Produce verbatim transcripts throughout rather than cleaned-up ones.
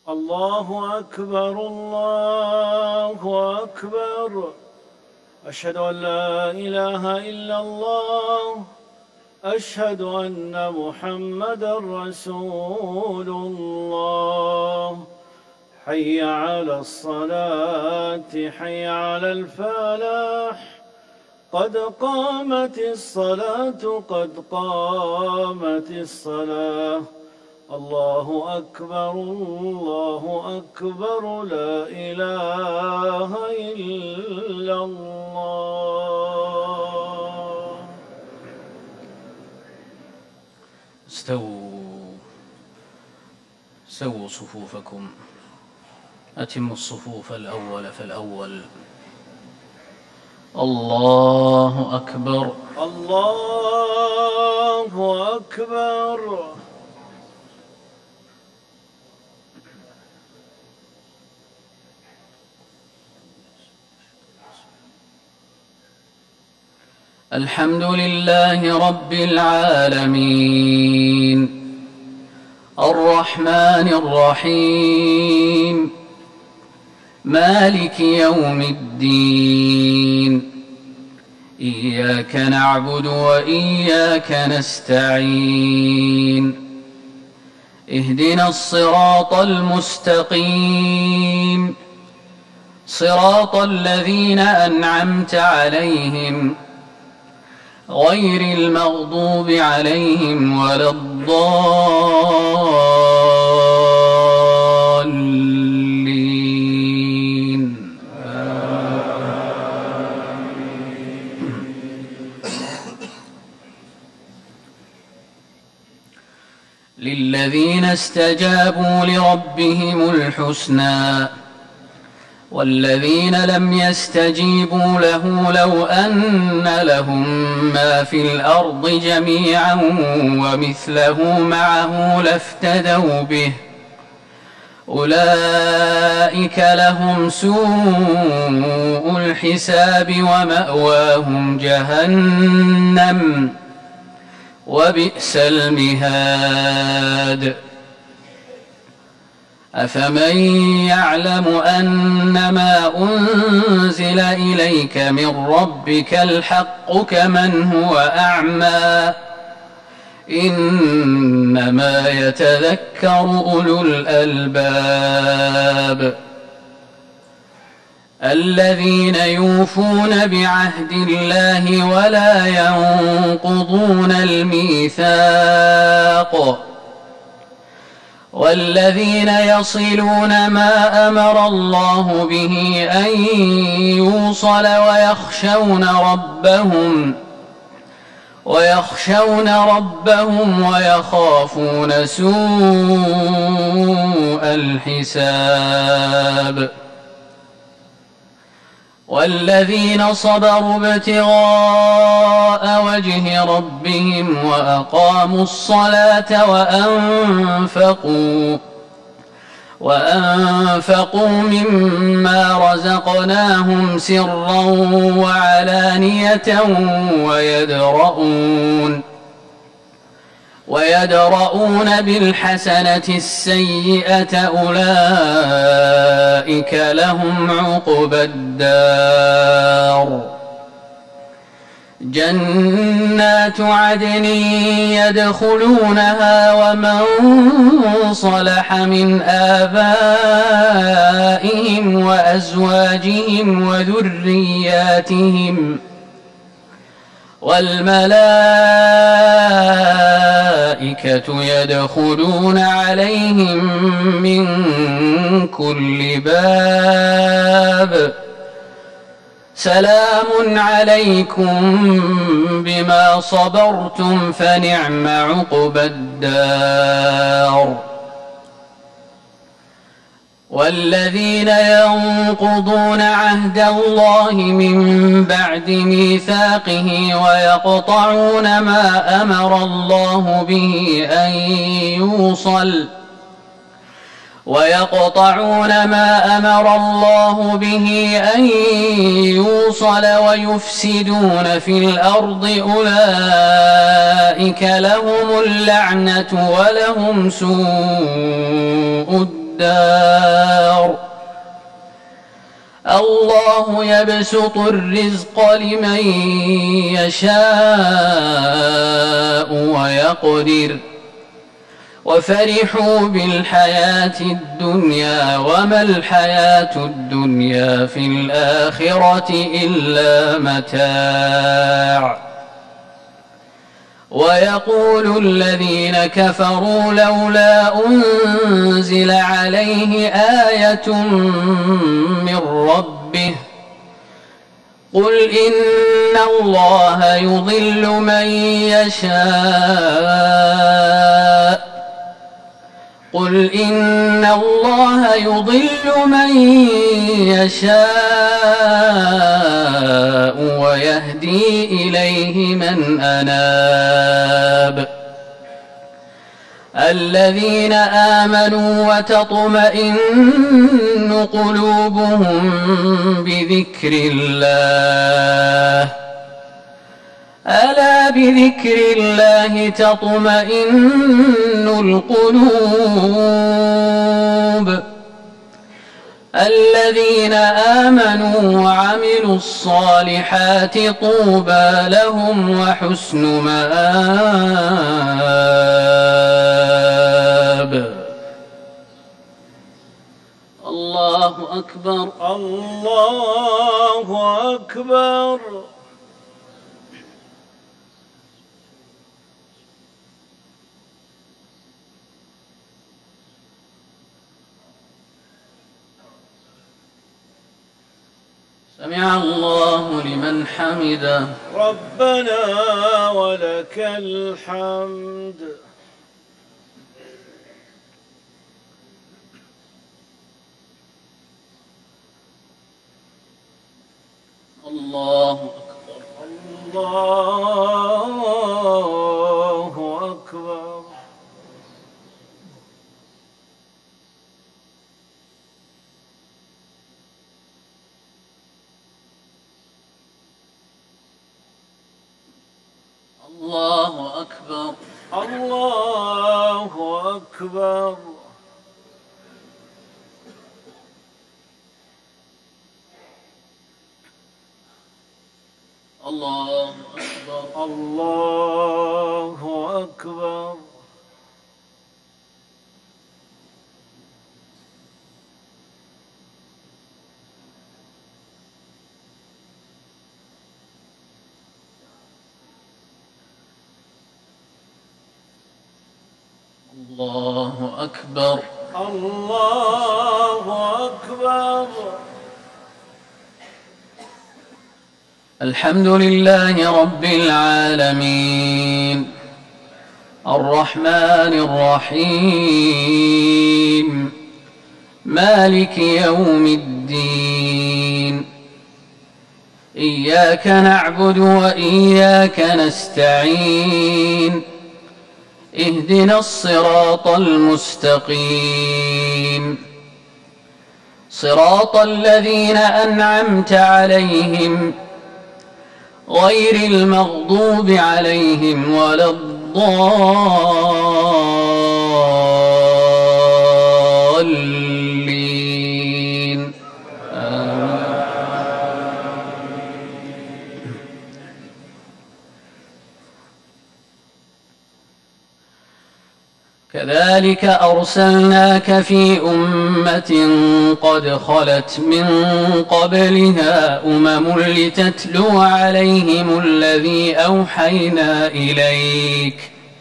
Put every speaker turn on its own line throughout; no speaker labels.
الله أكبر الله أكبر. أشهد أن لا إله إلا الله. أشهد أن محمدًا رسول الله. حي على الصلاة حي على الفلاح. قد قامت الصلاة قد قامت الصلاة. الله أكبر الله أكبر لا إله إلا الله.
استووا سووا صفوفكم. أتموا الصفوف الأول فالأول. الله أكبر
الله أكبر.
الحمد لله رب العالمين الرحمن الرحيم مالك يوم الدين. إياك نعبد وإياك نستعين. اهدنا الصراط المستقيم صراط الذين أنعمت عليهم غير المغضوب عليهم ولا الضالين. للذين استجابوا لربهم الحسنى والذين لم يستجيبوا له لو أن لهم ما في الأرض جميعا ومثله معه لافتدوا به أولئك لهم سوء الحساب ومأواهم جهنم وبئس المهاد. أفمن يعلم أنما أنزل إليك من ربك الحق كمن هو أعمى إنما يتذكر أولو الألباب الذين يوفون بعهد الله ولا ينقضون الميثاق والذين يصلون ما أمر الله به أن يوصل ويخشون ربهم ويخشون ربهم ويخافون سوء الحساب. والذين صبروا ابتغاء وجه ربهم وأقاموا الصلاة وأنفقوا وأنفقوا مما رزقناهم سرا وعلانية ويدرؤون ويدرؤون بالحسنة السيئة أولئك لهم عقبى الدار. جنات عدن يدخلونها ومن صلح من آبائهم وأزواجهم وذرياتهم والملائكة يدخلون عليهم من كل باب سلام عليكم بما صبرتم فنعم عقبى الدار. والذين ينقضون عهد الله من بعد ميثاقه ويقطعون ما أمر الله به أن يوصل ويقطعون ما أمر الله به أن يوصل ويفسدون في الأرض أولئك لهم اللعنة ولهم سوء الدار. الدار الله يبسط الرزق لمن يشاء ويقدر وفرحوا بالحياة الدنيا وما الحياة الدنيا في الآخرة إلا متاع ويقول الذين كفروا لولا أنزل عليه آية من ربه قل إن الله يضل من يشاء قل إن الله يضل من يشاء ويهدي إليه من أناب الذين آمنوا وتطمئن قلوبهم بذكر الله ألا بذكر الله تطمئن القلوب الذين آمنوا وعملوا الصالحات طوبى لهم وحسن مآب الله أكبر
الله أكبر.
سمع الله لمن حمده
ربنا ولك الحمد.
الله أكبر
الله أكبر.
الله أكبر
الله أكبر.
الله أكبر
الله أكبر.
الله أكبر
الله أكبر.
الحمد لله رب العالمين الرحمن الرحيم مالك يوم الدين إياك نعبد وإياك نستعين اهدنا الصراط المستقيم صراط الذين أنعمت عليهم غير المغضوب عليهم ولا الضالين آمين. كذلك أرسلناك في أمة قد خلت من قبلها أمم لتتلو عليهم الذي أوحينا إليك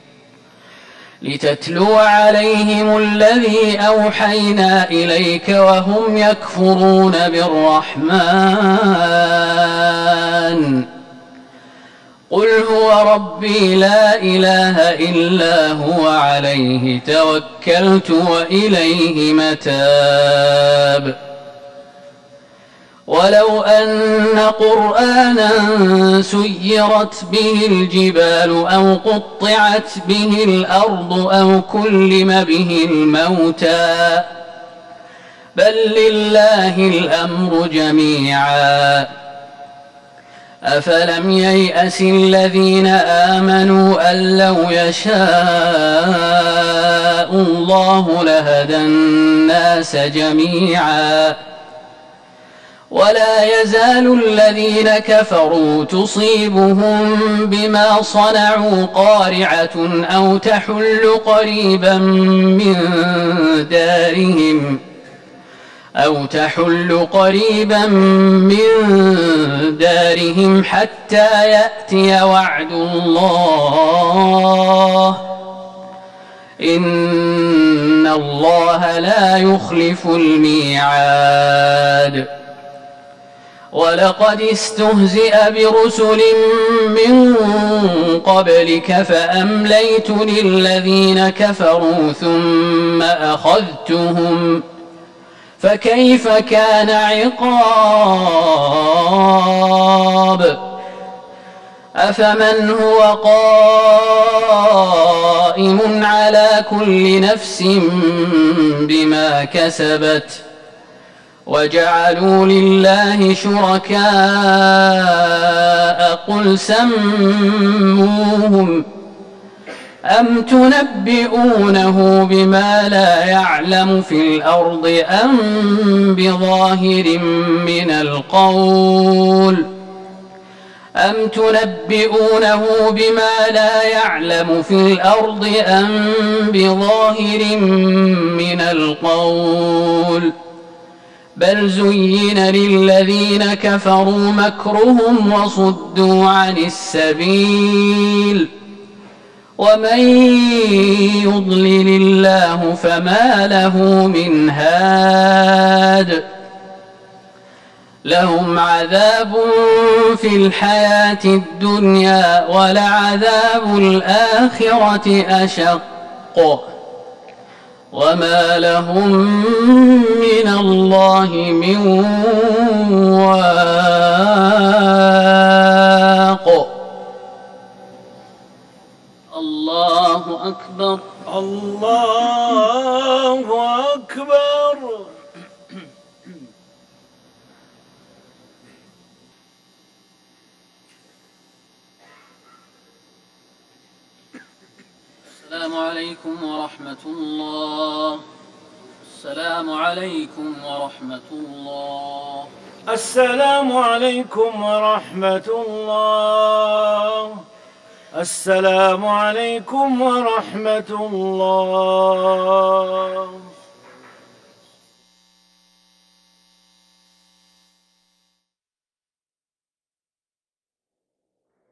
لتتلو عليهم الذي أوحينا إليك وهم يكفرون بالرحمن قل هو ربي لا إله إلا هو عليه توكلت وإليه متاب ولو أن قرآنا سيرت به الجبال أو قطعت به الأرض أو كلم به الموتى بل لله الأمر جميعا أفلم ييأس الذين آمنوا أن لو يشاء يشاء الله لهدى الناس جميعا ولا يزال الذين كفروا تصيبهم بما صنعوا قارعة أو تحل قريبا من دارهم أو تحل قريبا من دارهم حتى يأتي وعد الله إن الله لا يخلف الميعاد ولقد استهزئ برسل من قبلك فأمليت للذين كفروا ثم أخذتهم فكيف كان عقاب أفمن هو قائم على كل نفس بما كسبت وجعلوا لله شركاء قل سموهم أم تنبئونه بما لا يعلم في الأرض أم بظاهر من القول أم تنبئونه بما لا يعلم في الأرض أم بظاهر من القول بل زين للذين كفروا مكرهم وصدوا عن السبيل ومن يضلل الله فما له من هاد لهم عذاب في الحياة الدنيا ولعذاب الآخرة أشق وما لهم من الله من واق الله أكبر
الله أكبر.
السلام عليكم ورحمة الله. السلام عليكم ورحمة الله.
السلام عليكم ورحمة الله. السلام عليكم ورحمة الله.